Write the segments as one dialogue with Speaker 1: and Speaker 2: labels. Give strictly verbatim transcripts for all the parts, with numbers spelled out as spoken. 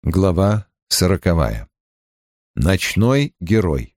Speaker 1: Глава сороковая. Ночной герой.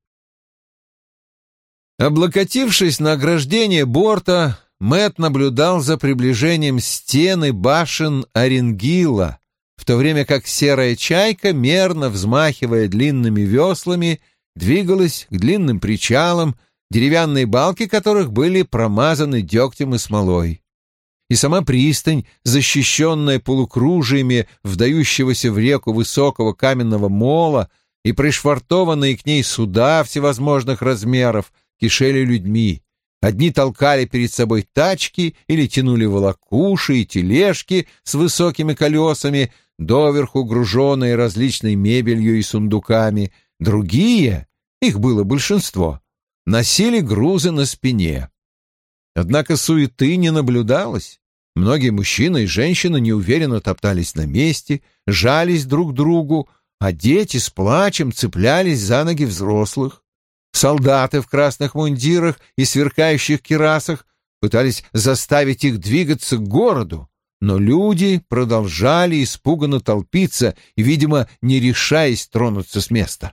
Speaker 1: Облокотившись на ограждение борта, Мэтт наблюдал за приближением стен и башен Оренгила, в то время как серая чайка, мерно взмахивая длинными веслами, двигалась к длинным причалам, деревянные балки которых были промазаны дегтем и смолой. И сама пристань, защищенная полукружиями вдающегося в реку высокого каменного мола, и пришвартованные к ней суда всевозможных размеров, кишели людьми. Одни толкали перед собой тачки или тянули волокуши и тележки с высокими колесами, доверху груженные различной мебелью и сундуками. Другие, их было большинство, носили грузы на спине. Однако суеты не наблюдалось. Многие мужчины и женщины неуверенно топтались на месте, жались друг к другу, а дети с плачем цеплялись за ноги взрослых. Солдаты в красных мундирах и сверкающих кирасах пытались заставить их двигаться к городу, но люди продолжали испуганно толпиться и, видимо, не решаясь тронуться с места.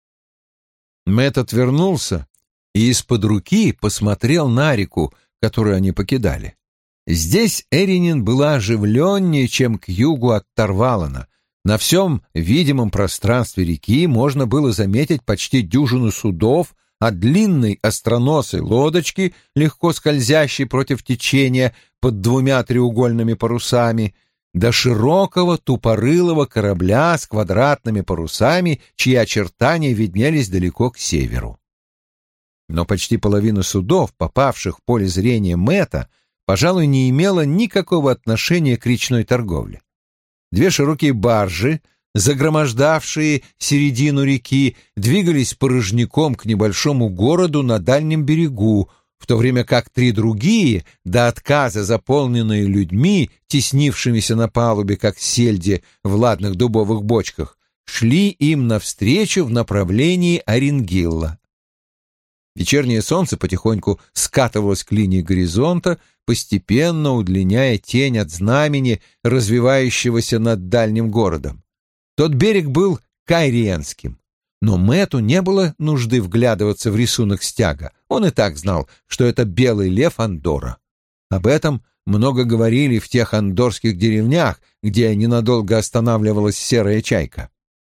Speaker 1: Мэтт отвернулся и из-под руки посмотрел на реку, которую они покидали. Здесь Эринин была оживленнее, чем к югу от Тарвалана. На всем видимом пространстве реки можно было заметить почти дюжину судов, от длинной остроносой лодочки, легко скользящей против течения под двумя треугольными парусами, до широкого тупорылого корабля с квадратными парусами, чьи очертания виднелись далеко к северу. Но почти половина судов, попавших в поле зрения Мэтта, пожалуй, не имела никакого отношения к речной торговле. Две широкие баржи, загромождавшие середину реки, двигались порожняком к небольшому городу на дальнем берегу, в то время как три другие, до отказа заполненные людьми, теснившимися на палубе, как сельди в ладных дубовых бочках, шли им навстречу в направлении Оренгилла. Вечернее солнце потихоньку скатывалось к линии горизонта, постепенно удлиняя тень от знамени, развивающегося над дальним городом. Тот берег был кайриенским, но Мэтту не было нужды вглядываться в рисунок стяга. Он и так знал, что это белый лев Андора. Об этом много говорили в тех андорских деревнях, где ненадолго останавливалась серая чайка.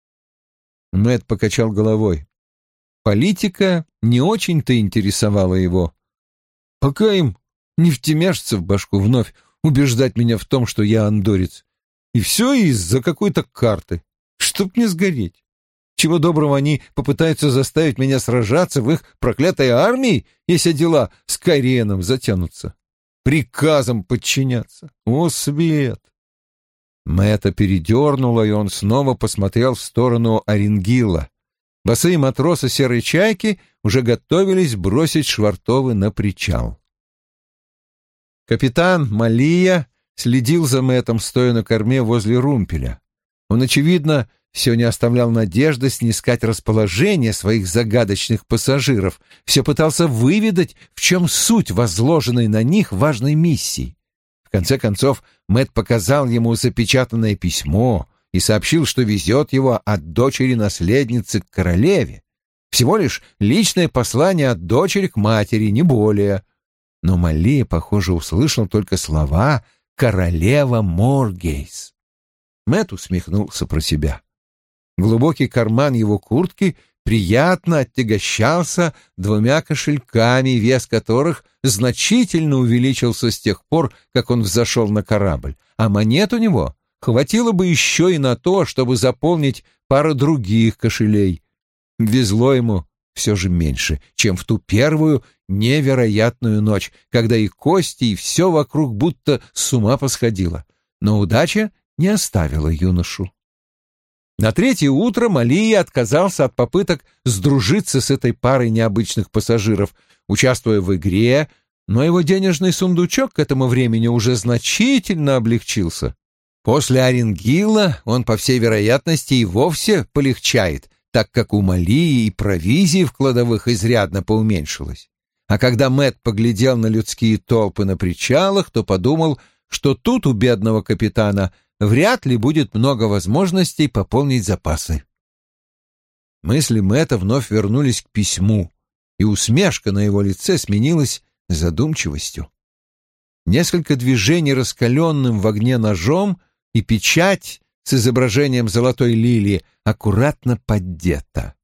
Speaker 1: Мэтт покачал головой. Политика не очень-то интересовала его. Пока им не втемяшится в башку вновь убеждать меня в том, что я андорец. И все из-за какой-то карты. Чтоб не сгореть. Чего доброго они попытаются заставить меня сражаться в их проклятой армии, если дела с Кайриеном затянутся. Приказам подчиняться. О, свет! Мэтта передернуло, и он снова посмотрел в сторону Оренгила. Босые матросы серой чайки уже готовились бросить швартовы на причал. Капитан Малия следил за Мэттом, стоя на корме возле румпеля. Он, очевидно, все не оставлял надежды снискать расположение своих загадочных пассажиров, все пытался выведать, в чем суть возложенной на них важной миссии. В конце концов, Мэтт показал ему запечатанное письмо и сообщил, что везет его от дочери-наследницы к королеве. Всего лишь личное послание от дочери к матери, не более. Но Малия, похоже, услышал только слова «королева Моргейс». Мэтт усмехнулся про себя. Глубокий карман его куртки приятно отягощался двумя кошельками, вес которых значительно увеличился с тех пор, как он взошел на корабль, а монет у него хватило бы еще и на то, чтобы заполнить пару других кошелей. Везло ему все же меньше, чем в ту первую невероятную ночь, когда и кости, и все вокруг будто с ума посходило. Но удача не оставила юношу. На третье утро Малия отказался от попыток сдружиться с этой парой необычных пассажиров, участвуя в игре, но его денежный сундучок к этому времени уже значительно облегчился. После Оренгила он, по всей вероятности, и вовсе полегчает, так как у Малии и провизии в кладовых изрядно поуменьшилось. А когда Мэтт поглядел на людские толпы на причалах, то подумал, что тут у бедного капитана вряд ли будет много возможностей пополнить запасы. Мысли Мэтта вновь вернулись к письму, и усмешка на его лице сменилась задумчивостью. Несколько движений раскаленным в огне ножом, и печать с изображением золотой лилии аккуратно поддета.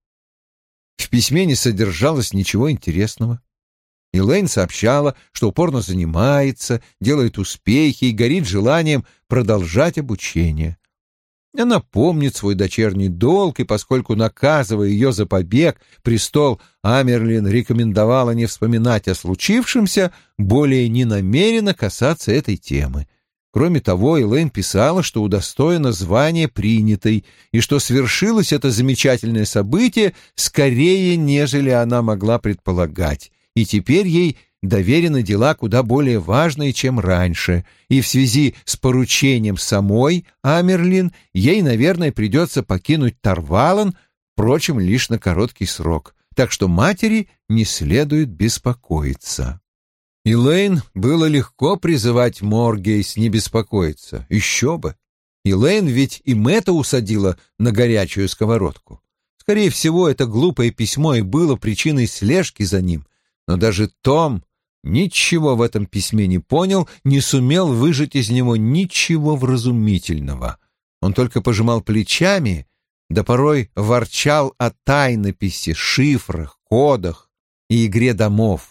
Speaker 1: В письме не содержалось ничего интересного. Элейн сообщала, что упорно занимается, делает успехи и горит желанием продолжать обучение. Она помнит свой дочерний долг, и поскольку, наказывая ее за побег, престол Амерлин рекомендовала не вспоминать о случившемся, более не намерена касаться этой темы. Кроме того, Элейн писала, что удостоена звания принятой, и что свершилось это замечательное событие скорее, нежели она могла предполагать, и теперь ей доверены дела куда более важные, чем раньше, и в связи с поручением самой Амерлин ей, наверное, придется покинуть Тарвалан, впрочем, лишь на короткий срок, так что матери не следует беспокоиться. Элейн было легко призывать Моргейс не беспокоиться, еще бы. Элейн ведь и Мэтта усадила на горячую сковородку. Скорее всего, это глупое письмо и было причиной слежки за ним, но даже Том ничего в этом письме не понял, не сумел выжать из него ничего вразумительного. Он только пожимал плечами, да порой ворчал о тайнописи, шифрах, кодах и игре домов.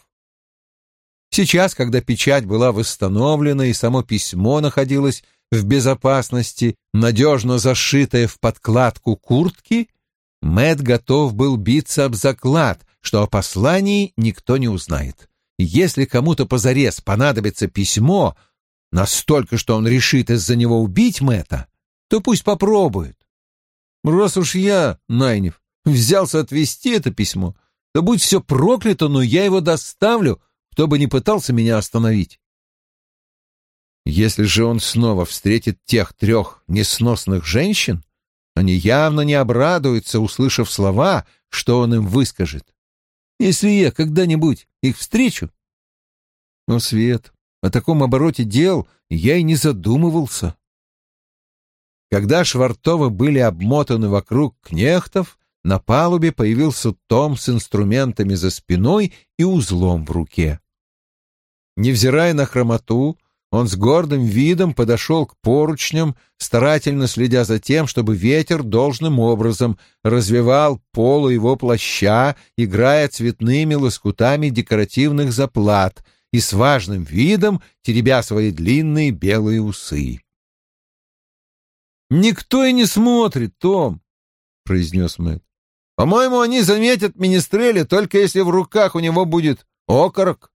Speaker 1: Сейчас, когда печать была восстановлена и само письмо находилось в безопасности, надежно зашитое в подкладку куртки, Мэтт готов был биться об заклад, что о послании никто не узнает. Если кому-то позарез понадобится письмо, настолько, что он решит из-за него убить Мэтта, то пусть попробует. Раз уж я, Найниф, взялся отвезти это письмо, то будь все проклято, но я его доставлю, кто бы ни пытался меня остановить. Если же он снова встретит тех трех несносных женщин, они явно не обрадуются, услышав слова, что он им выскажет. Если я когда-нибудь их встречу... Но, Свет, о таком обороте дел я и не задумывался. Когда Швартовы были обмотаны вокруг кнехтов, на палубе появился Том с инструментами за спиной и узлом в руке. Невзирая на хромоту, он с гордым видом подошел к поручням, старательно следя за тем, чтобы ветер должным образом развевал полу его плаща, играя цветными лоскутами декоративных заплат и с важным видом теребя свои длинные белые усы. «Никто и не смотрит, Том», — произнес Мэтт. «По-моему, они заметят Министреля, только если в руках у него будет окорок».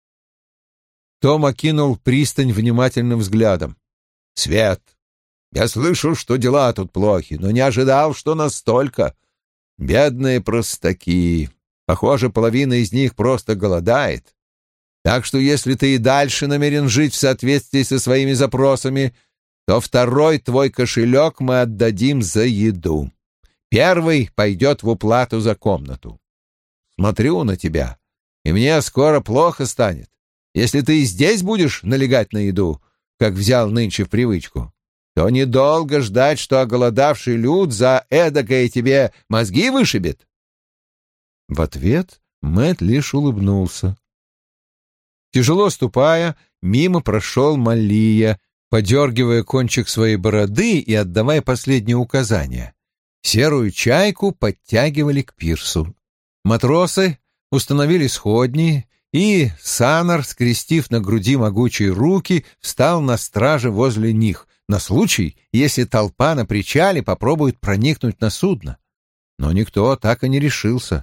Speaker 1: Том окинул пристань внимательным взглядом. «Свет, я слышал, что дела тут плохи, но не ожидал, что настолько. Бедные простаки. Похоже, половина из них просто голодает. Так что если ты и дальше намерен жить в соответствии со своими запросами, то второй твой кошелек мы отдадим за еду. Первый пойдет в уплату за комнату. Смотрю на тебя, и мне скоро плохо станет. Если ты и здесь будешь налегать на еду, как взял нынче в привычку, то недолго ждать, что оголодавший люд за эдакое тебе мозги вышибет». В ответ Мэтт лишь улыбнулся. Тяжело ступая, мимо прошел Малия, подергивая кончик своей бороды и отдавая последние указания. Серую чайку подтягивали к пирсу. Матросы установили сходни, и Санар, скрестив на груди могучие руки, встал на страже возле них, на случай, если толпа на причале попробует проникнуть на судно. Но никто так и не решился.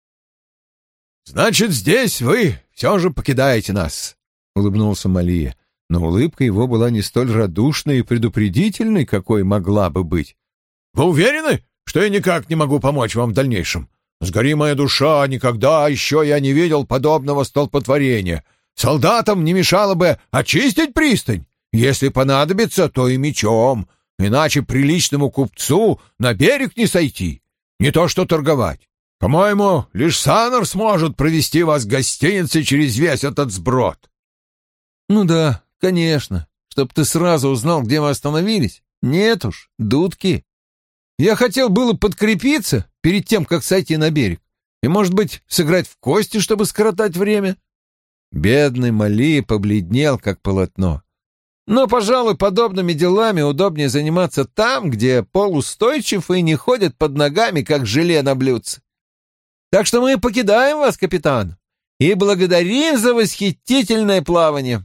Speaker 1: «Значит, здесь вы все же покидаете нас», — улыбнулся Малия, но улыбка его была не столь радушной и предупредительной, какой могла бы быть. «Вы уверены, что я никак не могу помочь вам в дальнейшем? Сгори моя душа, никогда еще я не видел подобного столпотворения. Солдатам не мешало бы очистить пристань. Если понадобится, то и мечом, иначе приличному купцу на берег не сойти, не то что торговать. По-моему, лишь Санар сможет провести вас к гостинице через весь этот сброд». «Ну да, конечно, чтоб ты сразу узнал, где мы остановились. Нет уж, дудки. Я хотел было подкрепиться перед тем, как сойти на берег, и, может быть, сыграть в кости, чтобы скоротать время. Бедный Мали побледнел, как полотно. Но, пожалуй, подобными делами удобнее заниматься там, где пол устойчив и не ходит под ногами, как желе на блюдце. Так что мы покидаем вас, капитан, и благодарим за восхитительное плавание».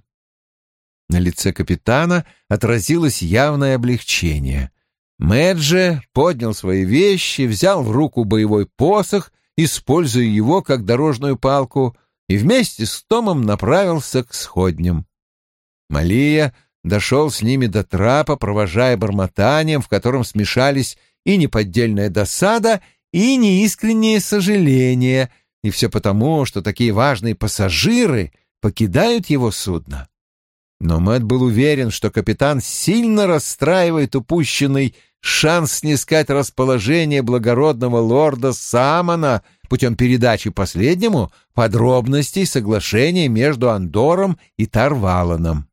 Speaker 1: На лице капитана отразилось явное облегчение. Мэтт же поднял свои вещи, взял в руку боевой посох, используя его как дорожную палку, и вместе с Томом направился к сходням. Малия дошел с ними до трапа, провожая бормотанием, в котором смешались и неподдельная досада, и неискреннее сожаление, и все потому, что такие важные пассажиры покидают его судно. Но Мэтт был уверен, что капитан сильно расстраивает упущенный шанс снискать расположение благородного лорда Самона путем передачи последнему подробностей соглашения между Андором и Тарваланом.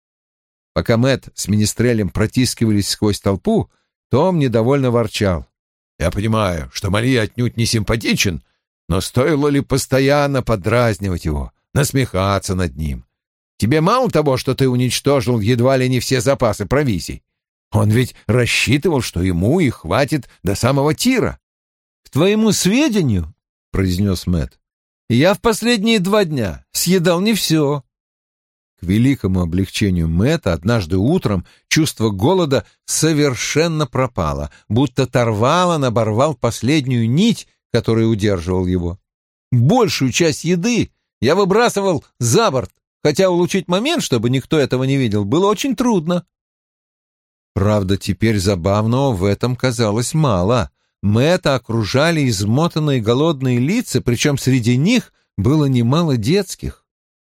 Speaker 1: Пока Мэтт с Министрелем протискивались сквозь толпу, Том недовольно ворчал. «Я понимаю, что Мали отнюдь не симпатичен, но стоило ли постоянно подразнивать его, насмехаться над ним? Тебе мало того, что ты уничтожил едва ли не все запасы провизий? Он ведь рассчитывал, что ему их хватит до самого Тира». «К твоему сведению, — произнес Мэтт, — я в последние два дня съедал не все». К великому облегчению Мэтта однажды утром чувство голода совершенно пропало, будто Тарвалан оборвал последнюю нить, которая удерживал его. Большую часть еды я выбрасывал за борт, хотя улучшить момент, чтобы никто этого не видел, было очень трудно. Правда, теперь забавного в этом казалось мало. Мэтта окружали измотанные голодные лица, причем среди них было немало детских.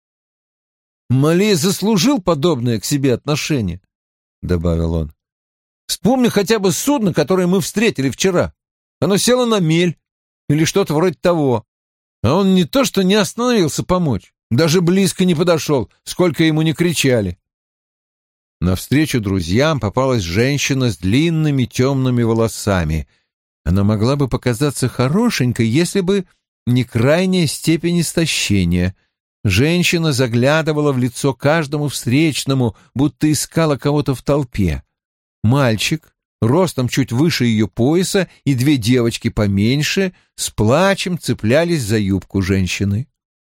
Speaker 1: «Мали заслужил подобное к себе отношение», — добавил он. «Вспомни хотя бы судно, которое мы встретили вчера. Оно село на мель или что-то вроде того. А он не то что не остановился помочь, даже близко не подошел, сколько ему не кричали». Навстречу друзьям попалась женщина с длинными темными волосами. Она могла бы показаться хорошенькой, если бы не крайняя степень истощения. Женщина заглядывала в лицо каждому встречному, будто искала кого-то в толпе. Мальчик, ростом чуть выше ее пояса, и две девочки поменьше, с плачем цеплялись за юбку женщины.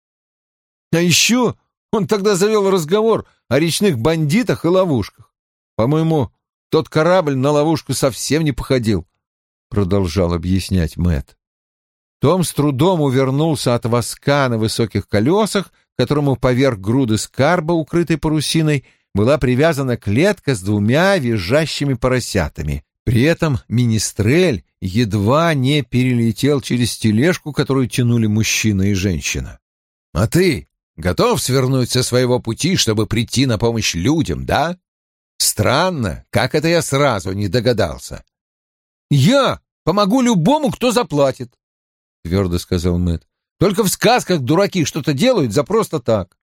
Speaker 1: А еще он тогда завел разговор о речных бандитах и ловушках. По-моему, тот корабль на ловушку совсем не походил, — продолжал объяснять Мэтт. Том с трудом увернулся от воска на высоких колесах, к которому поверх груды скарба, укрытой парусиной, была привязана клетка с двумя визжащими поросятами. При этом министрель едва не перелетел через тележку, которую тянули мужчина и женщина. «А ты готов свернуть со своего пути, чтобы прийти на помощь людям, да? Странно, как это я сразу не догадался». «Я помогу любому, кто заплатит», — твердо сказал Мэтт. «Только в сказках дураки что-то делают за просто так».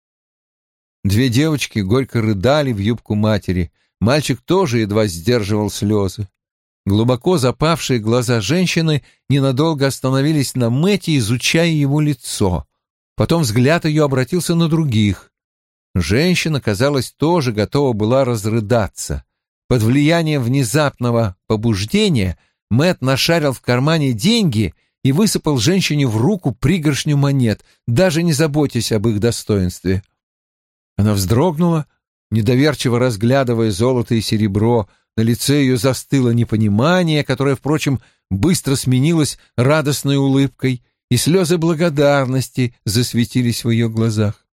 Speaker 1: Две девочки горько рыдали в юбку матери. Мальчик тоже едва сдерживал слезы. Глубоко запавшие глаза женщины ненадолго остановились на Мэтте, изучая его лицо. Потом взгляд ее обратился на других. Женщина, казалось, тоже готова была разрыдаться. Под влиянием внезапного побуждения Мэтт нашарил в кармане деньги и высыпал женщине в руку пригоршню монет, даже не заботясь об их достоинстве. Она вздрогнула, недоверчиво разглядывая золото и серебро. На лице ее застыло непонимание, которое, впрочем, быстро сменилось радостной улыбкой, и слезы благодарности засветились в ее глазах.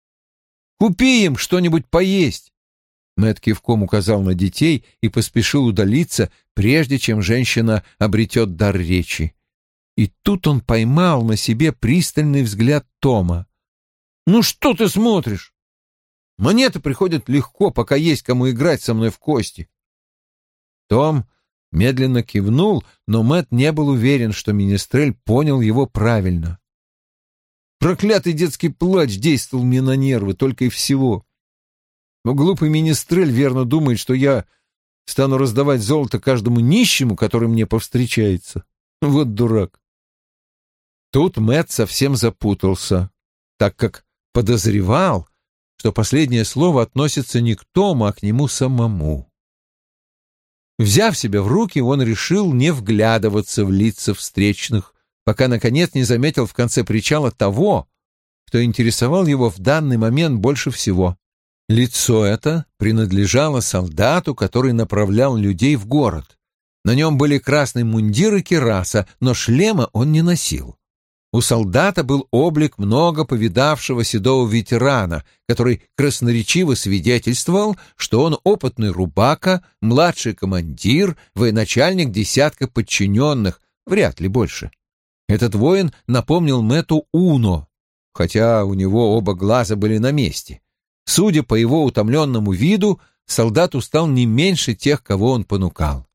Speaker 1: «Купи им что-нибудь поесть!» Мэтт кивком указал на детей и поспешил удалиться, прежде чем женщина обретет дар речи. И тут он поймал на себе пристальный взгляд Тома. «Ну что ты смотришь? Монеты приходят легко, пока есть кому играть со мной в кости». Том медленно кивнул, но Мэтт не был уверен, что министрель понял его правильно. Проклятый детский плач действовал мне на нервы только и всего. Но глупый министрель верно думает, что я стану раздавать золото каждому нищему, который мне повстречается. Вот дурак. Тут Мэтт совсем запутался, так как подозревал, что последнее слово относится не к Тому, а к нему самому. Взяв себя в руки, он решил не вглядываться в лица встречных, пока, наконец, не заметил в конце причала того, кто интересовал его в данный момент больше всего. Лицо это принадлежало солдату, который направлял людей в город. На нем были красный мундир и кираса, но шлема он не носил. У солдата был облик много повидавшего седого ветерана, который красноречиво свидетельствовал, что он опытный рубака, младший командир, военачальник десятка подчиненных, вряд ли больше. Этот воин напомнил Мэтту Уно, хотя у него оба глаза были на месте. Судя по его утомленному виду, солдат устал не меньше тех, кого он понукал.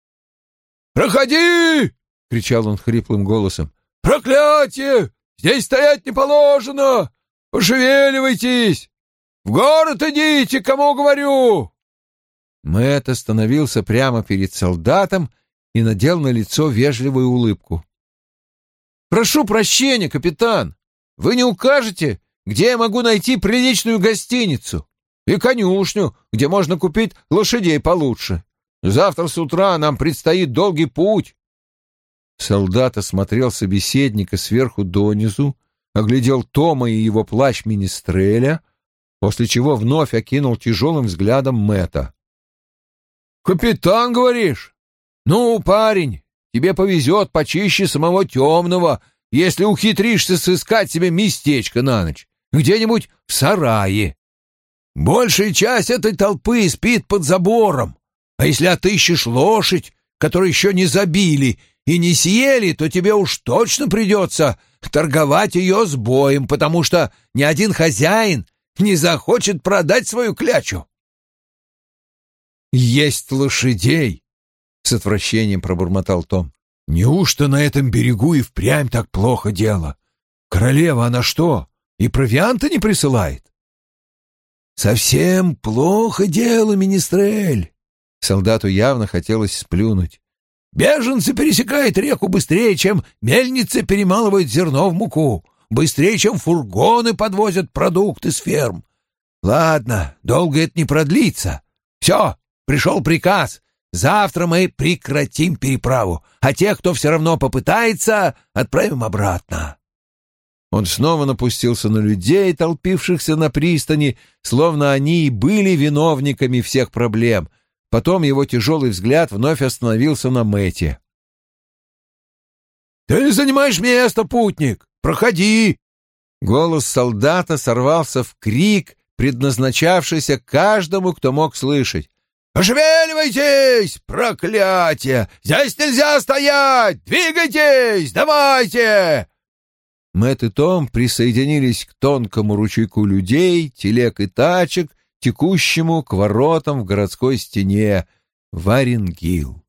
Speaker 2: «Проходи!» — кричал он хриплым голосом. «Проклятие! Здесь стоять не положено! Пошевеливайтесь! В город идите, кому говорю!»
Speaker 1: Мэтт остановился прямо перед солдатом и надел на лицо вежливую улыбку. «Прошу прощения, капитан! Вы не укажете, где я могу найти приличную гостиницу и конюшню, где можно купить лошадей получше? Завтра с утра нам предстоит долгий путь». Солдат осмотрел собеседника сверху донизу, оглядел Тома и его плащ министреля, после чего вновь окинул тяжелым взглядом Мэтта.
Speaker 2: «Капитан, говоришь? Ну, парень, тебе повезет почище самого темного, если ухитришься сыскать себе местечко на ночь, где-нибудь в сарае. Большая часть этой толпы спит под забором, а если отыщешь лошадь, которую еще не забили и не съели, то тебе уж точно придется торговать ее с боем, потому что ни один хозяин не захочет продать свою клячу».
Speaker 1: «Есть лошадей!» — с отвращением пробормотал Том.
Speaker 2: «Неужто на этом берегу и впрямь так плохо дело? Королева она что, и провианта не присылает?» «Совсем плохо дело, министрель!»
Speaker 1: Солдату явно хотелось сплюнуть.
Speaker 2: «Беженцы пересекают реку быстрее, чем мельницы перемалывают зерно в муку, быстрее, чем фургоны подвозят продукты с ферм. Ладно, долго это не продлится. Все, пришел приказ. Завтра мы прекратим переправу, а тех, кто все равно попытается, отправим обратно».
Speaker 1: Он снова напустился на людей, толпившихся на пристани, словно они и были виновниками всех проблем. Потом его тяжелый взгляд вновь остановился на Мэтте.
Speaker 2: «Ты занимаешь место, путник! Проходи!»
Speaker 1: Голос солдата сорвался в крик, предназначавшийся каждому, кто мог слышать.
Speaker 2: «Пошевеливайтесь! Проклятие! Здесь нельзя стоять! Двигайтесь! Давайте!»
Speaker 1: Мэтт и Том присоединились к тонкому ручейку людей, телег и тачек, текущему к воротам в городской стене, в Оренгил.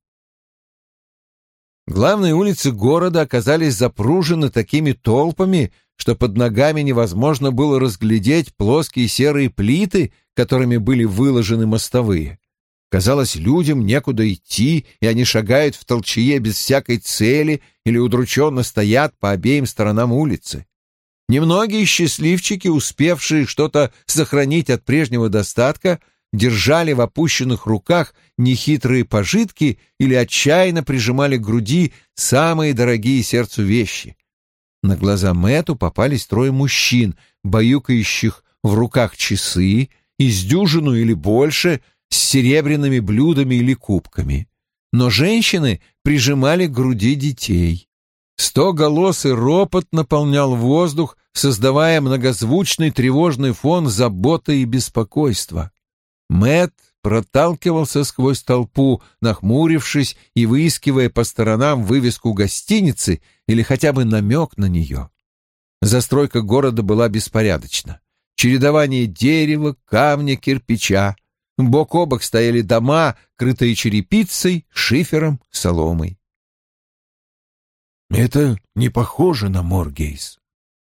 Speaker 1: Главные улицы города оказались запружены такими толпами, что под ногами невозможно было разглядеть плоские серые плиты, которыми были выложены мостовые. Казалось, людям некуда идти, и они шагают в толчее без всякой цели или удрученно стоят по обеим сторонам улицы. Немногие счастливчики, успевшие что-то сохранить от прежнего достатка, держали в опущенных руках нехитрые пожитки или отчаянно прижимали к груди самые дорогие сердцу вещи. На глаза Мэтту попались трое мужчин, баюкающих в руках часы, из дюжину или больше, с серебряными блюдами или кубками. Но женщины прижимали к груди детей. Стоголосый ропот наполнял воздух, создавая многозвучный тревожный фон заботы и беспокойства. Мэтт проталкивался сквозь толпу, нахмурившись и выискивая по сторонам вывеску гостиницы или хотя бы намек на нее. Застройка города была беспорядочна. Чередование дерева, камня, кирпича. Бок о бок стояли дома, крытые черепицей, шифером, соломой.
Speaker 2: «Это не похоже на Моргейс»,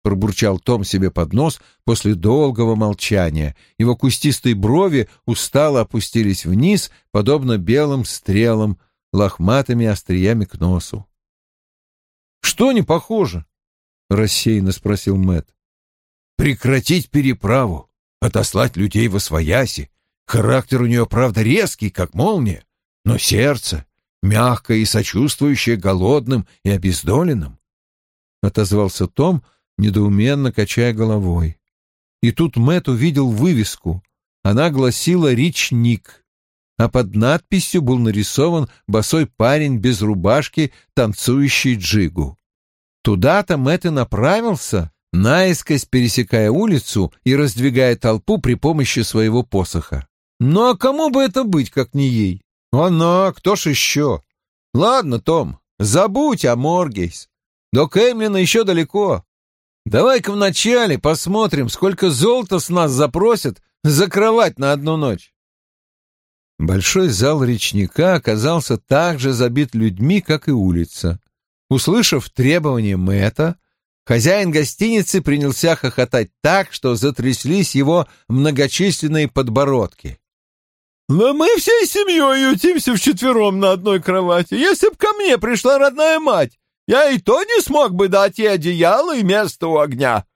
Speaker 1: пробурчал Том себе под нос после долгого молчания. Его кустистые брови устало опустились вниз, подобно белым стрелам, лохматыми остриями к носу. «Что не похоже?» — рассеянно спросил Мэтт. «Прекратить переправу, отослать людей восвояси. Характер у нее, правда, резкий, как молния, но сердце мягкое и сочувствующее голодным и обездоленным», — отозвался Том, недоуменно качая головой. И тут Мэтт увидел вывеску. Она гласила «Речник», а под надписью был нарисован босой парень без рубашки, танцующий джигу. Туда-то Мэтт и направился, наискось пересекая улицу и раздвигая толпу при помощи своего посоха. Ну а кому бы это быть, как не ей? Она, кто ж еще? Ладно, Том, забудь о Моргейс. До Кэмлина еще далеко. Давай-ка вначале посмотрим, сколько золота с нас запросят за кровать на одну ночь. Большой зал речника оказался так же забит людьми, как и улица. Услышав требования Мэтта, хозяин гостиницы принялся хохотать так, что затряслись его многочисленные подбородки. «Но мы всей семьей ютимся вчетвером на одной кровати. Если б ко мне пришла родная мать, я и то не смог бы дать ей одеяло и место у огня».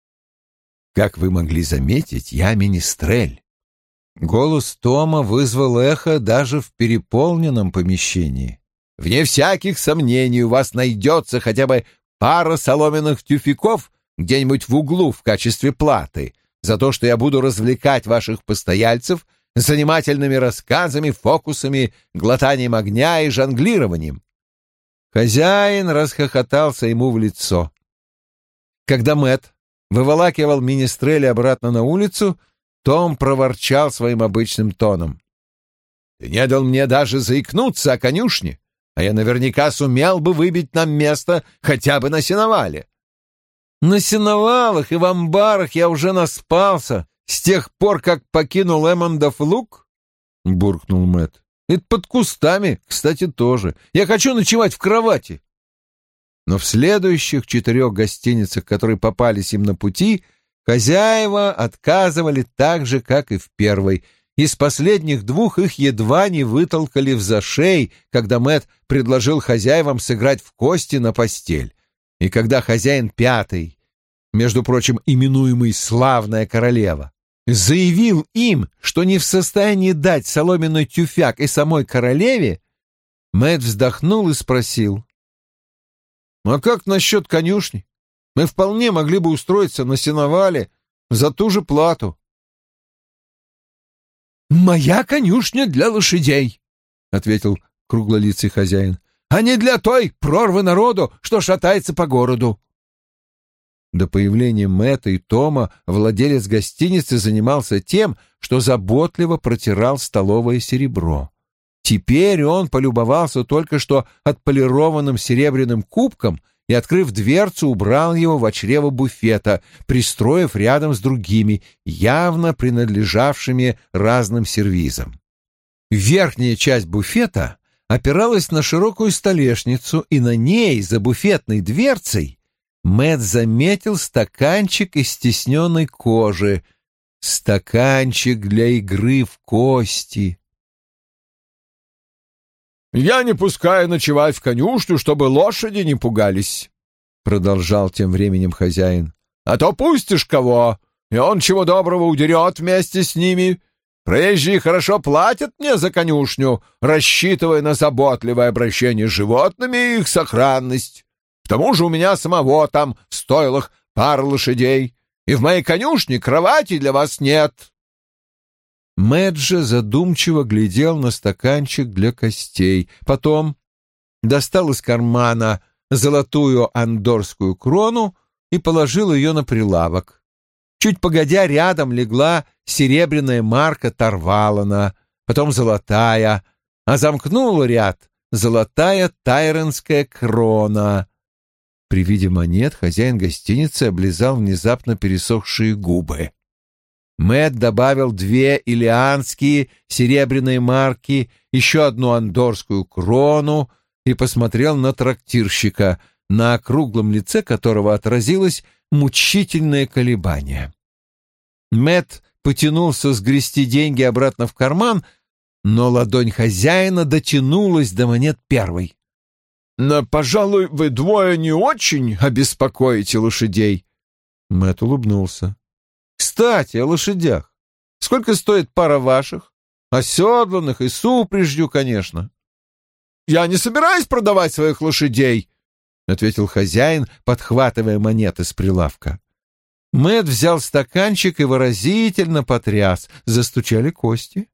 Speaker 1: Как вы могли заметить, я министрель. Голос Тома вызвал эхо даже в переполненном помещении. Вне всяких сомнений у вас найдется хотя бы пара соломенных тюфяков где-нибудь в углу в качестве платы за то, что я буду развлекать ваших постояльцев занимательными рассказами, фокусами, глотанием огня и жонглированием. Хозяин расхохотался ему в лицо. Когда Мэтт выволакивал министреля обратно на улицу, Том проворчал своим обычным тоном. «Ты не дал мне даже заикнуться о конюшне, а я наверняка сумел бы выбить нам место хотя бы на сеновале». «На сеновалах и в амбарах я уже наспался с тех пор, как покинул Эммондов луг», — буркнул Мэтт. «Это под кустами, кстати, тоже. Я хочу ночевать в кровати». Но в следующих четырех гостиницах, которые попались им на пути, хозяева отказывали так же, как и в первой. Из последних двух их едва не вытолкали в зашей, когда Мэтт предложил хозяевам сыграть в кости на постель. И когда хозяин пятый, между прочим, именуемый «Славная королева», заявил им, что не в состоянии дать соломенный тюфяк и самой королеве, Мэтт вздохнул и спросил: «А как насчет конюшни? Мы вполне могли бы устроиться на сеновале за ту же плату». «Моя конюшня для лошадей», — ответил круглолицый хозяин, «а не для той прорвы народу, что шатается по городу». До появления Мэтта и Тома владелец гостиницы занимался тем, что заботливо протирал столовое серебро. Теперь он полюбовался только что отполированным серебряным кубком и, открыв дверцу, убрал его в чрево буфета, пристроив рядом с другими, явно принадлежавшими разным сервизам. Верхняя часть буфета опиралась на широкую столешницу, и на ней, за буфетной дверцей, Мэтт заметил стаканчик из стесненной кожи. Стаканчик для игры в кости. «Я не пускаю ночевать в конюшню, чтобы лошади не пугались», — продолжал тем временем хозяин. «А то пустишь кого, и он чего доброго удерет вместе с ними. Проезжие хорошо платят мне за конюшню, рассчитывая на заботливое обращение с животными и их сохранность. К тому же у меня самого там в стойлах пара лошадей, и в моей конюшне кровати для вас нет». Мэтт же задумчиво глядел на стаканчик для костей. Потом достал из кармана золотую андорскую крону и положил ее на прилавок. Чуть погодя, рядом легла серебряная марка Тарвалана, потом золотая, а замкнула ряд золотая тайронская крона. При виде монет хозяин гостиницы облизал внезапно пересохшие губы. Мэтт добавил две илианские серебряные марки, еще одну андорскую крону и посмотрел на трактирщика. на округлом лице которого отразилось мучительное колебание. Мэтт потянулся сгрести деньги обратно в карман, но ладонь хозяина дотянулась до монет первой. «Но, пожалуй, вы двое не очень обеспокоите лошадей». Мэтт улыбнулся. «Кстати, о лошадях. Сколько стоит пара ваших? Оседланных и с упряжью, конечно». «Я не собираюсь продавать своих лошадей», — ответил хозяин, подхватывая монеты с прилавка. Мэтт взял стаканчик и выразительно потряс. Застучали кости.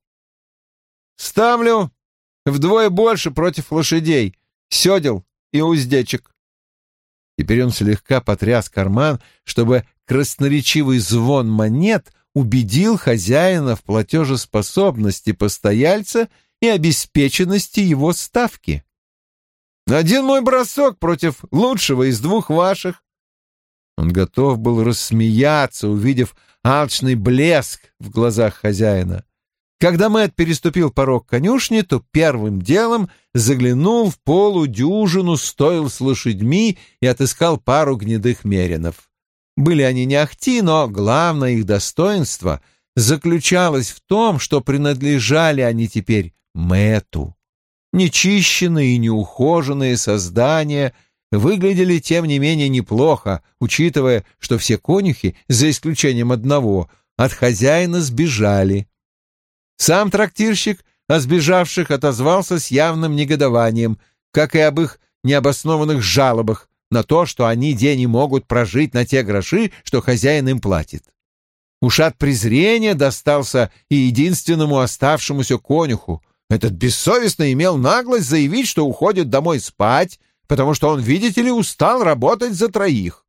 Speaker 1: «Ставлю вдвое больше против лошадей, седел и уздечек». Теперь он слегка потряс карман, чтобы красноречивый звон монет убедил хозяина в платежеспособности постояльца и обеспеченности его ставки. «Один мой бросок против лучшего из двух ваших». Он готов был рассмеяться, увидев алчный блеск в глазах хозяина. Когда Мэтт переступил порог конюшни, то первым делом заглянул в полудюжину стойл с лошадьми и отыскал пару гнедых меринов. Были они не ахти, но главное их достоинство заключалось в том, что принадлежали они теперь Мэтту. Нечищенные и неухоженные создания выглядели, тем не менее, неплохо, учитывая, что все конюхи, за исключением одного, от хозяина сбежали. Сам трактирщик о сбежавших отозвался с явным негодованием, как и об их необоснованных жалобах на то, что они день не могут прожить на те гроши, что хозяин им платит. Уж от презрения достался и единственному оставшемуся конюху. Этот бессовестно имел наглость заявить, что уходит домой спать, потому что он, видите ли, устал работать за троих.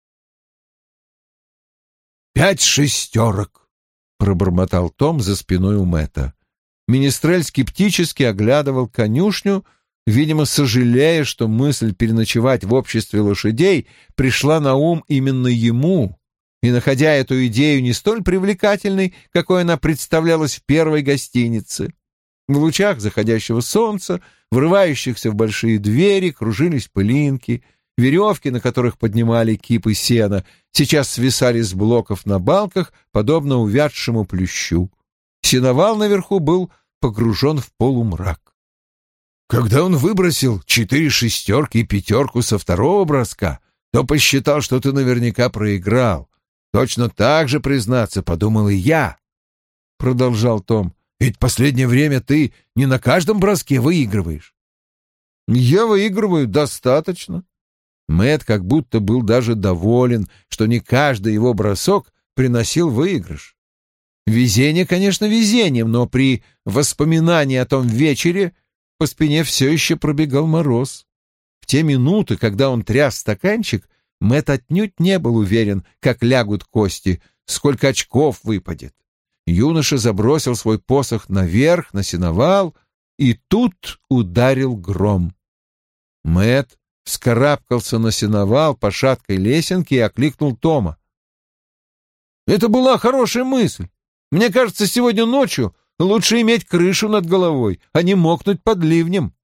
Speaker 1: «Пять шестерок», — пробормотал Том за спиной у Мэтта. Министрель скептически оглядывал конюшню, видимо, сожалея, что мысль переночевать в обществе лошадей пришла на ум именно ему, и находя эту идею не столь привлекательной, какой она представлялась в первой гостинице. В лучах заходящего солнца, врывающихся в большие двери, кружились пылинки, веревки, на которых поднимали кипы сена, сейчас свисали с блоков на балках, подобно увядшему плющу. Сеновал наверху был погружен в полумрак. Когда он выбросил четыре шестерки и пятерку со второго броска, то посчитал, что ты наверняка проиграл. Точно так же, признаться, подумал и я, — продолжал Том. Ведь в последнее время ты не на каждом броске выигрываешь. Я выигрываю достаточно. Мэтт как будто был даже доволен, что не каждый его бросок приносил выигрыш. Везение, конечно, везением, но при воспоминании о том вечере по спине все еще пробегал мороз. В те минуты, когда он тряс стаканчик, Мэтт отнюдь не был уверен, как лягут кости, сколько очков выпадет. Юноша забросил свой посох наверх, на сеновал, и тут ударил гром. Мэтт вскарабкался на сеновал по шаткой лесенке и окликнул Тома. «Это была хорошая мысль. Мне кажется, сегодня ночью лучше иметь крышу над головой, а не мокнуть под ливнем».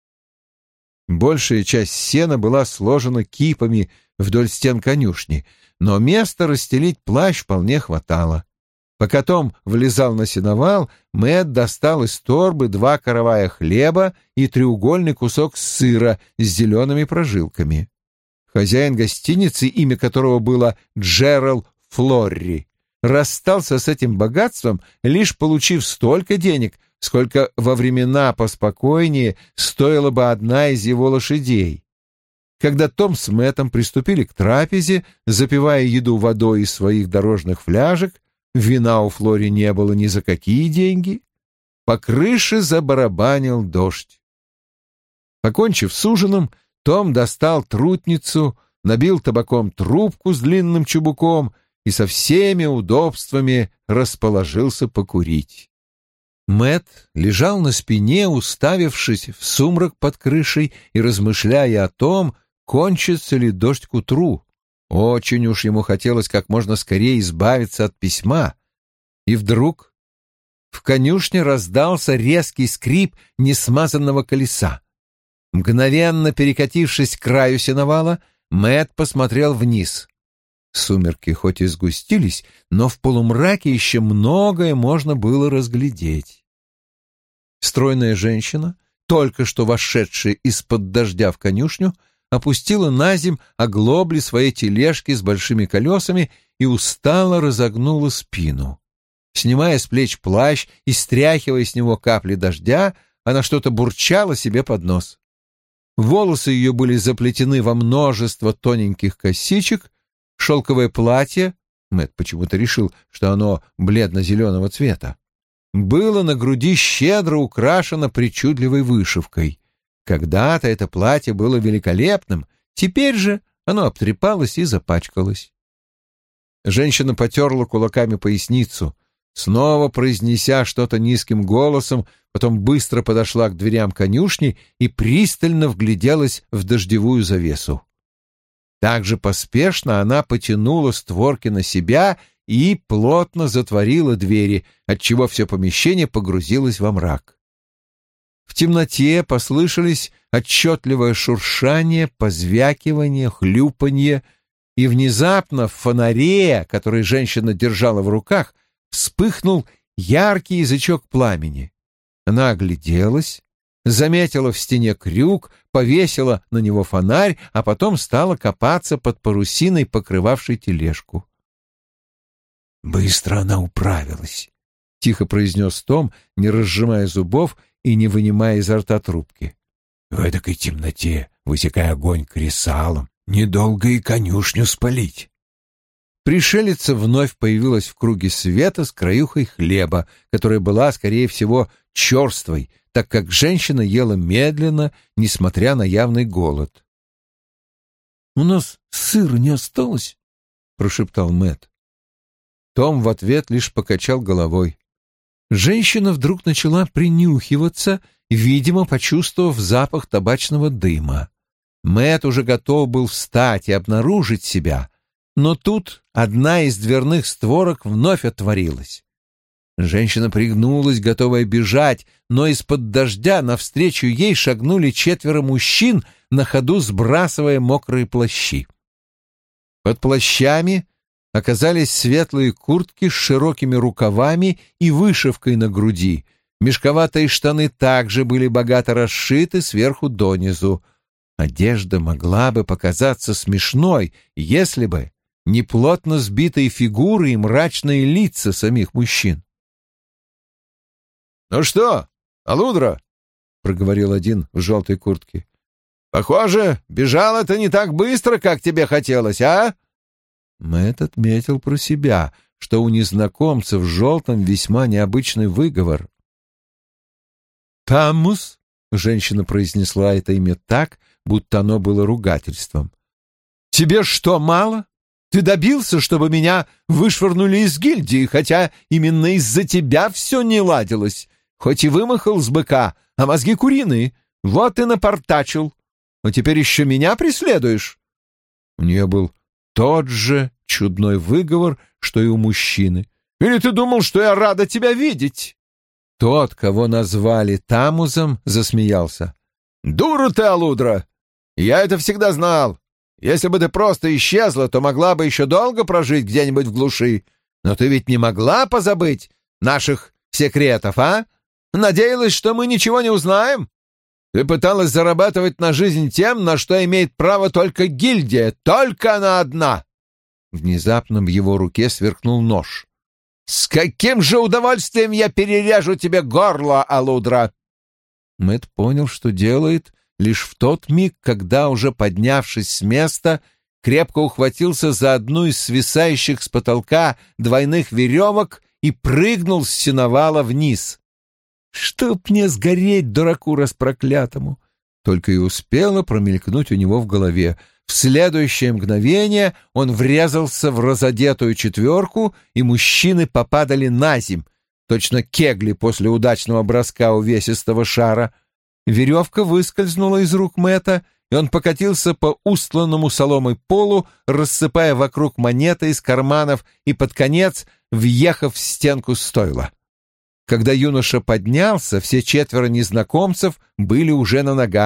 Speaker 1: Большая часть сена была сложена кипами вдоль стен конюшни, но места расстелить плащ вполне хватало. Пока Том влезал на сеновал, Мэтт достал из торбы два каравая хлеба и треугольный кусок сыра с зелеными прожилками. Хозяин гостиницы, имя которого было Джерал Флорри, расстался с этим богатством, лишь получив столько денег, сколько во времена поспокойнее стоила бы одна из его лошадей. Когда Том с Мэттом приступили к трапезе, запивая еду водой из своих дорожных фляжек, вина у Флори не было ни за какие деньги, по крыше забарабанил дождь. Покончив с ужином, Том достал трутницу, набил табаком трубку с длинным чубуком и со всеми удобствами расположился покурить. Мэтт лежал на спине, уставившись в сумрак под крышей и размышляя о том, кончится ли дождь к утру. Очень уж ему хотелось как можно скорее избавиться от письма. И вдруг в конюшне раздался резкий скрип несмазанного колеса. Мгновенно перекатившись к краю сеновала, Мэтт посмотрел вниз. Сумерки хоть и сгустились, но в полумраке еще многое можно было разглядеть. Стройная женщина, только что вошедшая из-под дождя в конюшню, опустила на земь оглобли своей тележки с большими колесами и устало разогнула спину. Снимая с плеч плащ и стряхивая с него капли дождя, она что-то бурчала себе под нос. Волосы ее были заплетены во множество тоненьких косичек, шелковое платье, Мэтт почему-то решил, что оно бледно-зеленого цвета, было на груди щедро украшено причудливой вышивкой. Когда-то это платье было великолепным, теперь же оно обтрепалось и запачкалось. Женщина потерла кулаками поясницу, снова произнеся что-то низким голосом, потом быстро подошла к дверям конюшни и пристально вгляделась в дождевую завесу. Также поспешно она потянула створки на себя и плотно затворила двери, отчего все помещение погрузилось во мрак. В темноте послышались отчетливое шуршание, позвякивание, хлюпанье, и внезапно в фонаре, который женщина держала в руках, вспыхнул яркий язычок пламени. Она огляделась, заметила в стене крюк, повесила на него фонарь, а потом стала копаться под парусиной, покрывавшей тележку. «Быстро она управилась», — тихо произнес Том, не разжимая зубов и не вынимая изо рта трубки. «В эдакой темноте, высекая огонь кресалом, недолго и конюшню спалить». Пришелица вновь появилась в круге света с краюхой хлеба, которая была, скорее всего, черствой, так как женщина ела медленно, несмотря на явный голод. «У нас сыра не осталось?» — прошептал Мэтт. Том в ответ лишь покачал головой. Женщина вдруг начала принюхиваться, видимо, почувствовав запах табачного дыма. Мэтт уже готов был встать и обнаружить себя, но тут одна из дверных створок вновь отворилась. Женщина пригнулась, готовая бежать, но из-под дождя навстречу ей шагнули четверо мужчин, на ходу сбрасывая мокрые плащи. Под плащами оказались светлые куртки с широкими рукавами и вышивкой на груди. Мешковатые штаны также были богато расшиты сверху донизу. Одежда могла бы показаться смешной, если бы не плотно сбитые фигуры и мрачные лица самих мужчин. «Ну что, Алудра?» — проговорил один в желтой куртке. «Похоже, бежала ты не так быстро, как тебе хотелось, а?» Мэтт отметил про себя, что у незнакомца в желтом весьма необычный выговор. «Таммус?» — женщина произнесла это имя так, будто оно было ругательством. «Тебе что, мало? Ты добился, чтобы меня вышвырнули из гильдии, хотя именно из-за тебя все не ладилось. Хоть и вымахал с быка, а мозги куриные. Вот и напортачил. А теперь еще меня преследуешь?» У нее был тот же чудной выговор, что и у мужчины. «Или ты думал, что я рада тебя видеть?» Тот, кого назвали Тамузом, засмеялся. «Дура ты, Алудра! Я это всегда знал. Если бы ты просто исчезла, то могла бы еще долго прожить где-нибудь в глуши. Но ты ведь не могла позабыть наших секретов, а? Надеялась, что мы ничего не узнаем? Ты пыталась зарабатывать на жизнь тем, на что имеет право только гильдия, только она одна». Внезапно в его руке сверкнул нож. «С каким же удовольствием я перережу тебе горло, Алудра!» Мэтт понял, что делает, лишь в тот миг, когда, уже поднявшись с места, крепко ухватился за одну из свисающих с потолка двойных веревок и прыгнул с сеновала вниз. «Чтоб мне сгореть, дураку распроклятому!» Только и успело промелькнуть у него в голове. В следующее мгновение он врезался в разодетую четверку, и мужчины попадали на земь, точно кегли после удачного броска увесистого шара. Веревка выскользнула из рук Мэтта, и он покатился по устланному соломой полу, рассыпая вокруг монеты из карманов и под конец въехав в стенку стойла. Когда юноша поднялся, все четверо незнакомцев были уже на ногах,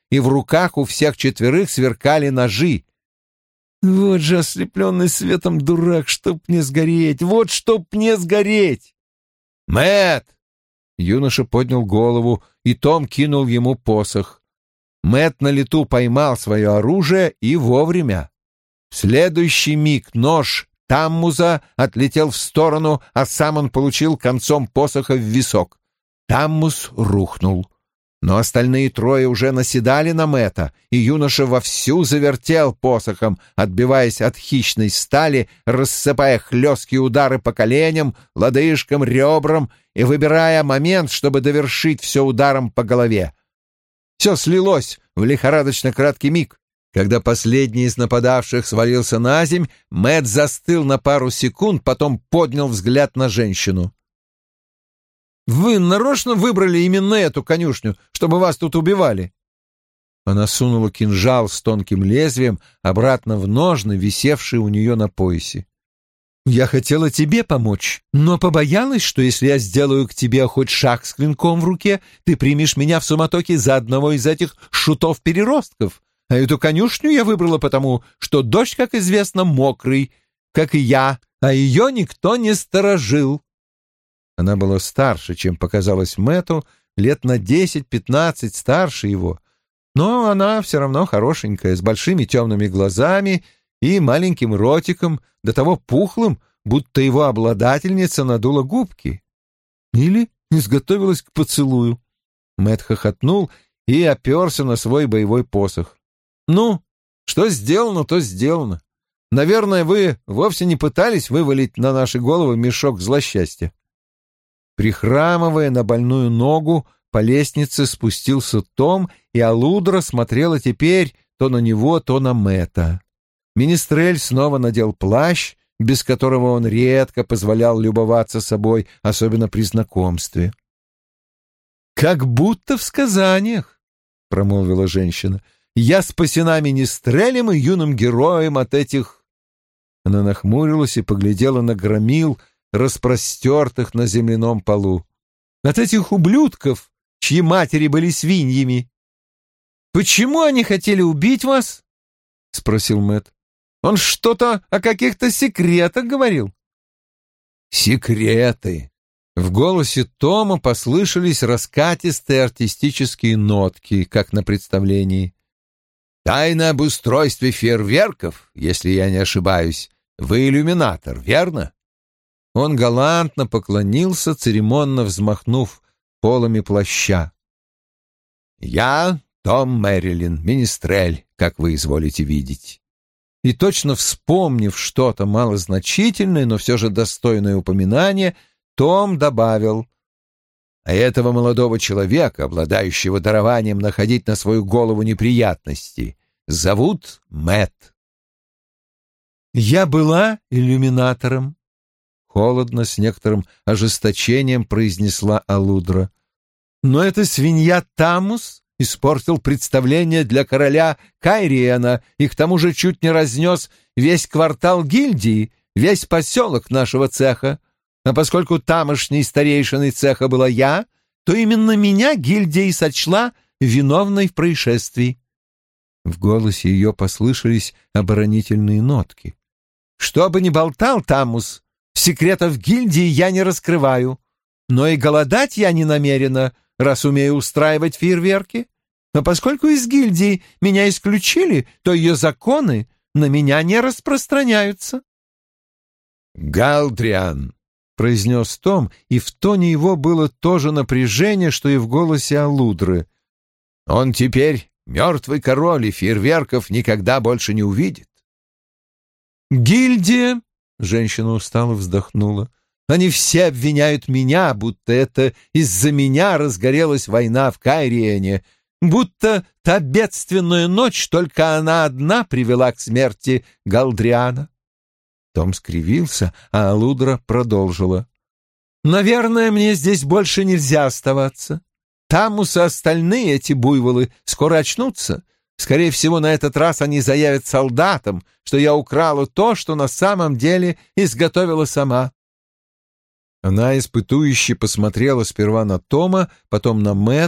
Speaker 1: и в руках у всех четверых сверкали ножи. «Вот же ослепленный светом дурак, чтоб не сгореть! Вот чтоб не сгореть!» «Мэтт!» Юноша поднял голову, и Том кинул ему посох. Мэтт на лету поймал свое оружие и вовремя. В следующий миг нож Таммуза отлетел в сторону, а сам он получил концом посоха в висок. Таммуз рухнул. Но остальные трое уже наседали на Мэтта, и юноша вовсю завертел посохом, отбиваясь от хищной стали, рассыпая хлесткие удары по коленям, лодыжкам, ребрам и выбирая момент, чтобы довершить все ударом по голове. Все слилось в лихорадочно краткий миг. Когда последний из нападавших свалился на земь, Мэтт застыл на пару секунд, потом поднял взгляд на женщину. «Вы нарочно выбрали именно эту конюшню, чтобы вас тут убивали?» Она сунула кинжал с тонким лезвием обратно в ножны, висевшие у нее на поясе. «Я хотела тебе помочь, но побоялась, что если я сделаю к тебе хоть шаг с клинком в руке, ты примешь меня в суматохе за одного из этих шутов-переростков. А эту конюшню я выбрала потому, что дождь, как известно, мокрый, как и я, а ее никто не сторожил». Она была старше, чем показалось Мэтту, лет на десять-пятнадцать старше его, но она все равно хорошенькая, с большими темными глазами и маленьким ротиком, до того пухлым, будто его обладательница надула губки. Или изготовилась к поцелую. Мэтт хохотнул и оперся на свой боевой посох. «Ну, что сделано, то сделано. Наверное, вы вовсе не пытались вывалить на наши головы мешок злосчастья». Прихрамывая на больную ногу, по лестнице спустился Том, и Алудра смотрела теперь то на него, то на Мэтта. Министрель снова надел плащ, без которого он редко позволял любоваться собой, особенно при знакомстве. «Как будто в сказаниях», — промолвила женщина. «Я спасена министрелем и юным героем от этих...» Она нахмурилась и поглядела на громил, распростертых на земляном полу. «От этих ублюдков, чьи матери были свиньями». «Почему они хотели убить вас?» — спросил Мэтт. «Он что-то о каких-то секретах говорил». «Секреты!» В голосе Тома послышались раскатистые артистические нотки, как на представлении. «Тайна об устройстве фейерверков, если я не ошибаюсь. Вы иллюминатор, верно?» Он галантно поклонился, церемонно взмахнув полами плаща. «Я Том Мэрилин, министрель, как вы изволите видеть». И точно вспомнив что-то малозначительное, но все же достойное упоминания, Том добавил: «А этого молодого человека, обладающего дарованием находить на свою голову неприятности, зовут Мэтт». «Я была иллюминатором», — холодно, с некоторым ожесточением произнесла Алудра. «Но эта свинья Тамус испортил представление для короля Кайриена и к тому же чуть не разнес весь квартал гильдии, весь поселок нашего цеха. А поскольку тамошней старейшиной цеха была я, то именно меня гильдия и сочла виновной в происшествии». В голосе ее послышались оборонительные нотки. «Что бы ни болтал Тамус, секретов гильдии я не раскрываю, но и голодать я не намерена, раз умею устраивать фейерверки. А поскольку из гильдии меня исключили, то ее законы на меня не распространяются». «Галдриан», — произнес Том, и в тоне его было то же напряжение, что и в голосе Алудры. «Он теперь мертвый король, и фейерверков никогда больше не увидит». «Гильдия», — женщина устало вздохнула, — «они все обвиняют меня, будто это из-за меня разгорелась война в Кайриене, будто та бедственная ночь только она одна привела к смерти Галдриана». Том скривился, а Алудра продолжила: «Наверное, мне здесь больше нельзя оставаться. Тамус и остальные эти буйволы скоро очнутся. Скорее всего, на этот раз они заявят солдатам, что я украла то, что на самом деле изготовила сама». Она испытующе посмотрела сперва на Тома, потом на Мэтта,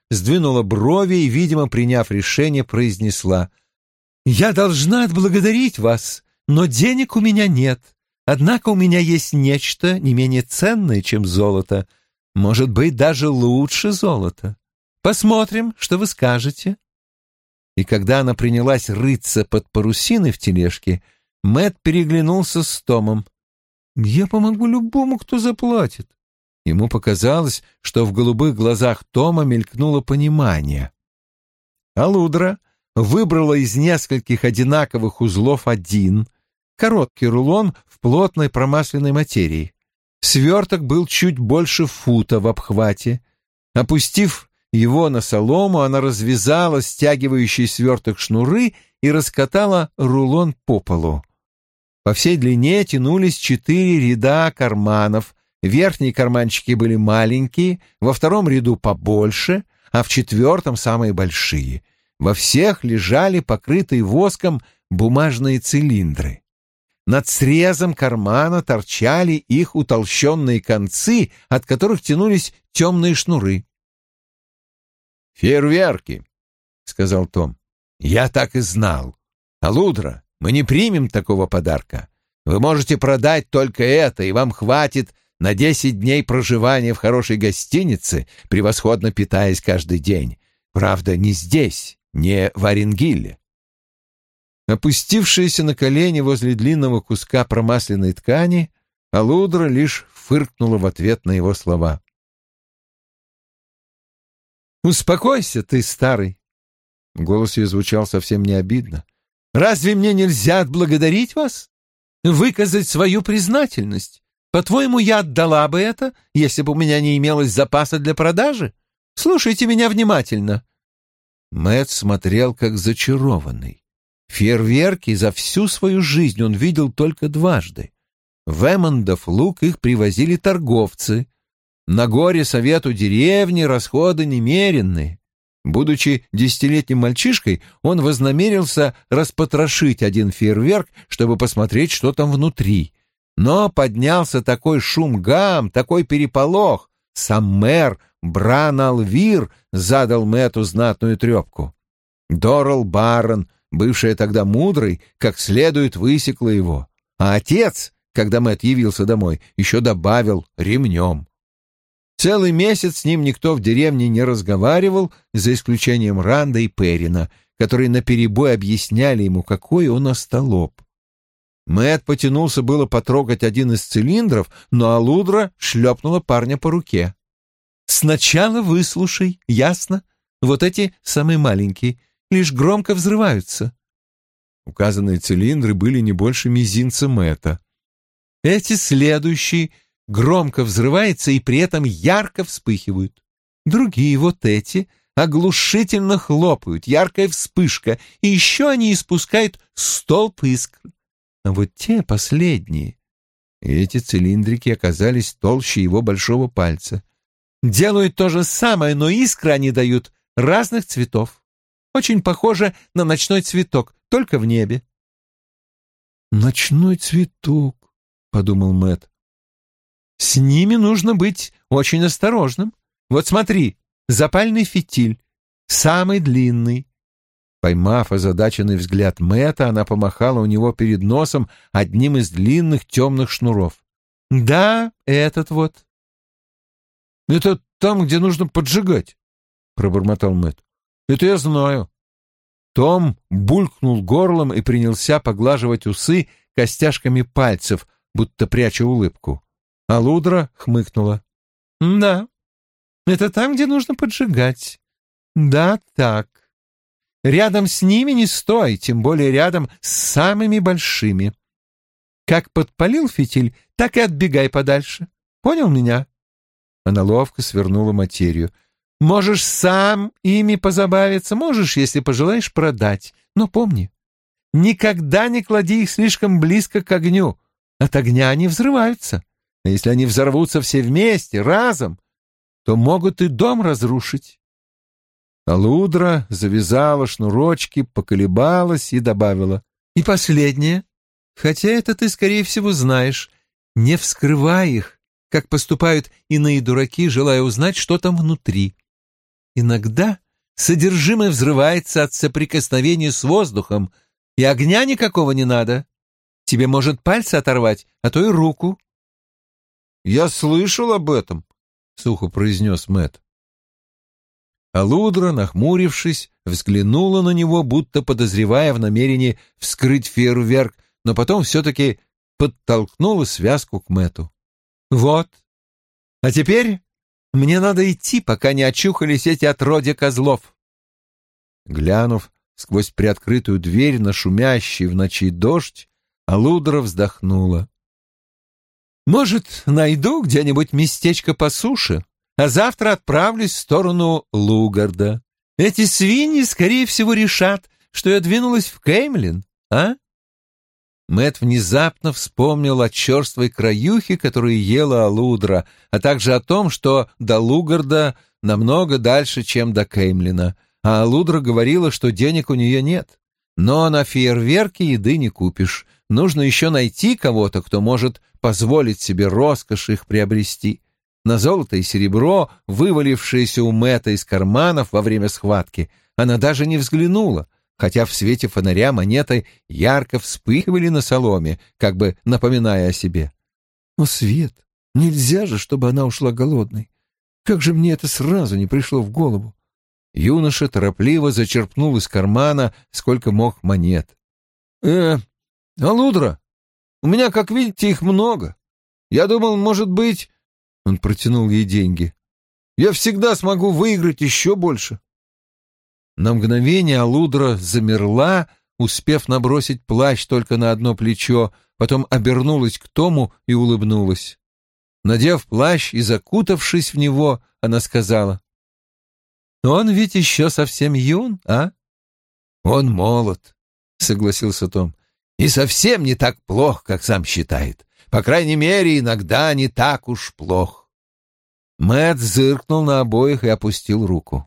Speaker 1: сдвинула брови и, видимо, приняв решение, произнесла: «Я должна отблагодарить вас, но денег у меня нет. Однако у меня есть нечто не менее ценное, чем золото. Может быть, даже лучше золота. Посмотрим, что вы скажете». И когда она принялась рыться под парусиной в тележке, Мэтт переглянулся с Томом. «Я помогу любому, кто заплатит». Ему показалось, что в голубых глазах Тома мелькнуло понимание. Алудра выбрала из нескольких одинаковых узлов один, короткий рулон в плотной промасленной материи. Сверток был чуть больше фута в обхвате. Опустив его на солому, она развязала стягивающий сверток шнуры и раскатала рулон по полу. По всей длине тянулись четыре ряда карманов. Верхние карманчики были маленькие, во втором ряду побольше, а в четвертом самые большие. Во всех лежали покрытые воском бумажные цилиндры. Над срезом кармана торчали их утолщенные концы, от которых тянулись темные шнуры. «Фейерверки», — сказал Том. «Я так и знал. Алудра, мы не примем такого подарка. Вы можете продать только это, и вам хватит на десять дней проживания в хорошей гостинице, превосходно питаясь каждый день. Правда, не здесь, не в Оренгилле». Опустившаяся на колени возле длинного куска промасленной ткани, Алудра лишь фыркнула в ответ на его слова. «Успокойся ты, старый!» Голос ее звучал совсем не обидно. «Разве мне нельзя отблагодарить вас? Выказать свою признательность? По-твоему, я отдала бы это, если бы у меня не имелось запаса для продажи? Слушайте меня внимательно». Мэтт смотрел как зачарованный. Фейерверки за всю свою жизнь он видел только дважды. В Эммондов луг их привозили торговцы. На горе совету деревни расходы немеренные. Будучи десятилетним мальчишкой, он вознамерился распотрошить один фейерверк, чтобы посмотреть, что там внутри. Но поднялся такой шум-гам, такой переполох. Сам мэр Бран-Алвир задал Мэтту знатную трепку. Дорал Баррон, бывшая тогда мудрой, как следует высекла его. А отец, когда Мэтт явился домой, еще добавил ремнем. Целый месяц с ним никто в деревне не разговаривал, за исключением Ранда и Перрина, которые наперебой объясняли ему, какой он остолоп. Мэтт потянулся было потрогать один из цилиндров, но Алудра шлепнула парня по руке. «Сначала выслушай, ясно? Вот эти самые маленькие, лишь громко взрываются». Указанные цилиндры были не больше мизинца Мэтта. «Эти следующие громко взрываются и при этом ярко вспыхивают. Другие, вот эти, оглушительно хлопают, яркая вспышка, и еще они испускают столб искр. А вот те последние, эти цилиндрики оказались толще его большого пальца, делают то же самое, но искры они дают разных цветов. Очень похоже на ночной цветок, только в небе». «Ночной цветок», — подумал Мэтт. «С ними нужно быть очень осторожным. Вот смотри, запальный фитиль, самый длинный». Поймав озадаченный взгляд Мэтта, она помахала у него перед носом одним из длинных темных шнуров. «Да, этот вот». «Это там, где нужно поджигать», — пробормотал Мэтт. «Это я знаю». Том булькнул горлом и принялся поглаживать усы костяшками пальцев, будто пряча улыбку. Алудра хмыкнула. «Да, это там, где нужно поджигать. Да, так. Рядом с ними не стой, тем более рядом с самыми большими. Как подпалил фитиль, так и отбегай подальше. Понял меня?» Она ловко свернула материю. «Можешь сам ими позабавиться, можешь, если пожелаешь, продать. Но помни, никогда не клади их слишком близко к огню. От огня они взрываются. А если они взорвутся все вместе, разом, то могут и дом разрушить». Алудра завязала шнурочки, поколебалась и добавила. «И последнее, хотя это ты, скорее всего, знаешь, не вскрывай их, как поступают иные дураки, желая узнать, что там внутри. Иногда содержимое взрывается от соприкосновения с воздухом, и огня никакого не надо. Тебе может пальцы оторвать, а то и руку.
Speaker 2: «Я слышал об этом», — сухо произнес Мэтт.
Speaker 1: Алудра, нахмурившись, взглянула на него, будто подозревая в намерении вскрыть фейерверк, но потом все-таки подтолкнула связку к Мэтту. «Вот. А теперь мне надо идти, пока не очухались эти отродья козлов». Глянув сквозь приоткрытую дверь на шумящий в ночи дождь, Алудра вздохнула. «Может, найду где-нибудь местечко по суше, а завтра отправлюсь в сторону Лугарда. Эти свиньи, скорее всего, решат, что я двинулась в Кеймлин, а?» Мэтт внезапно вспомнил о черствой краюхе, которую ела Алудра, а также о том, что до Лугарда намного дальше, чем до Кеймлина, а Алудра говорила, что денег у нее нет. Но на фейерверке еды не купишь. Нужно еще найти кого-то, кто может позволить себе роскошь их приобрести. На золото и серебро, вывалившиеся у Мэтта из карманов во время схватки, она даже не взглянула, хотя в свете фонаря монеты ярко вспыхивали на соломе, как бы напоминая о себе. «О, Свет, нельзя же, чтобы она ушла голодной. Как же мне это сразу не пришло в голову?» Юноша торопливо зачерпнул из кармана сколько мог монет. «Э, Алудра, у меня, как видите, их много. Я думал, может быть...» Он протянул ей деньги. «Я всегда смогу выиграть еще больше». На мгновение Алудра замерла, успев набросить плащ только на одно плечо, потом обернулась к Тому и улыбнулась. Надев плащ и закутавшись в него, она сказала: «Он ведь еще совсем юн, а?» «Он молод», — согласился Том, — «и совсем не так плох, как сам считает. По крайней мере, иногда не так уж плох». Мэтт зыркнул на обоих и опустил руку.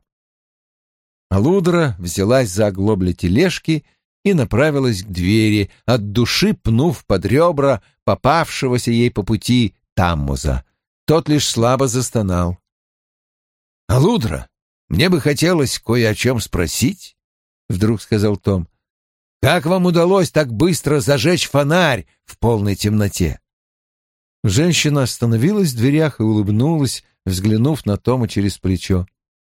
Speaker 1: Алудра взялась за оглобли тележки и направилась к двери, от души пнув под ребра попавшегося ей по пути Таммуза. Тот лишь слабо застонал. «Алудра, мне бы хотелось кое о чем спросить», — вдруг сказал Том. «Как вам удалось так быстро зажечь фонарь в полной темноте?» Женщина остановилась в дверях и улыбнулась, взглянув на Тома через плечо.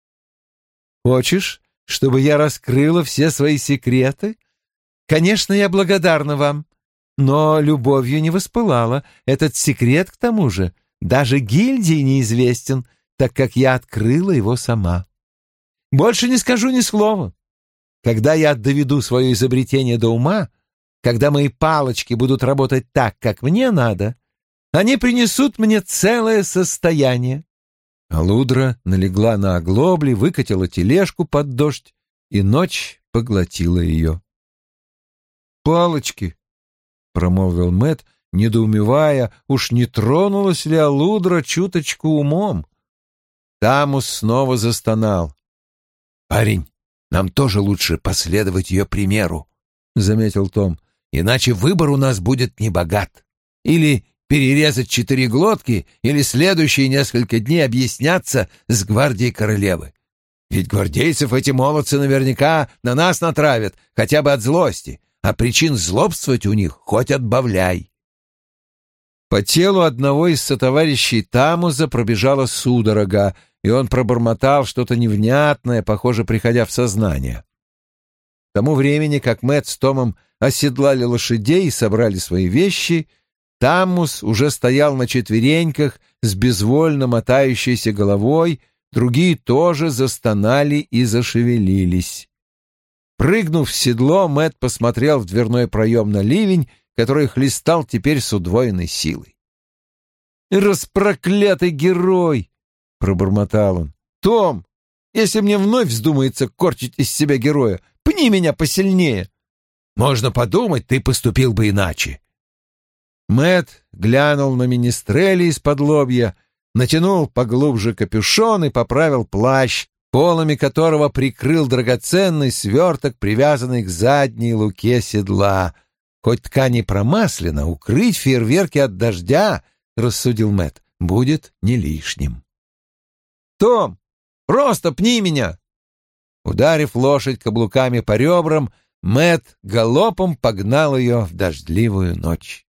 Speaker 1: «Хочешь, чтобы я раскрыла все свои секреты? Конечно, я благодарна вам, но любовью не воспылала. Этот секрет, к тому же, даже гильдии неизвестен, так как я открыла его сама. Больше не скажу ни слова. Когда я доведу свое изобретение до ума, когда мои палочки будут работать так, как мне надо, они принесут мне целое состояние». Алудра налегла на оглобли, выкатила тележку под дождь, и ночь поглотила ее. «Палочки», — промолвил Мэтт, недоумевая, уж не тронулась ли Алудра чуточку умом. Тамус снова застонал. «Парень, нам тоже лучше последовать ее примеру», — заметил Том, — «иначе выбор у нас будет небогат. Или перерезать четыре глотки, или следующие несколько дней объясняться с гвардией королевы. Ведь гвардейцев эти молодцы наверняка на нас натравят, хотя бы от злости, а причин злобствовать у них хоть отбавляй». По телу одного из сотоварищей Тамуза пробежала судорога, и он пробормотал что-то невнятное, похоже, приходя в сознание. К тому времени, как Мэтт с Томом оседлали лошадей и собрали свои вещи, Таммус уже стоял на четвереньках с безвольно мотающейся головой, другие тоже застонали и зашевелились. Прыгнув в седло, Мэтт посмотрел в дверной проем на ливень, который хлестал теперь с удвоенной силой. «Распроклятый герой!» — пробормотал он. «Том, если мне вновь вздумается корчить из себя героя, пни меня посильнее!» «Можно подумать, ты поступил бы иначе!» Мэтт глянул на министрели из-под лобья, натянул поглубже капюшон и поправил плащ, полами которого прикрыл драгоценный сверток, привязанный к задней луке седла. Хоть ткань и промаслена, укрыть фейерверки от дождя, — рассудил Мэтт, — будет не лишним. «Том, Просто пни меня!» Ударив лошадь каблуками по ребрам, Мэтт галопом погнал ее в дождливую ночь.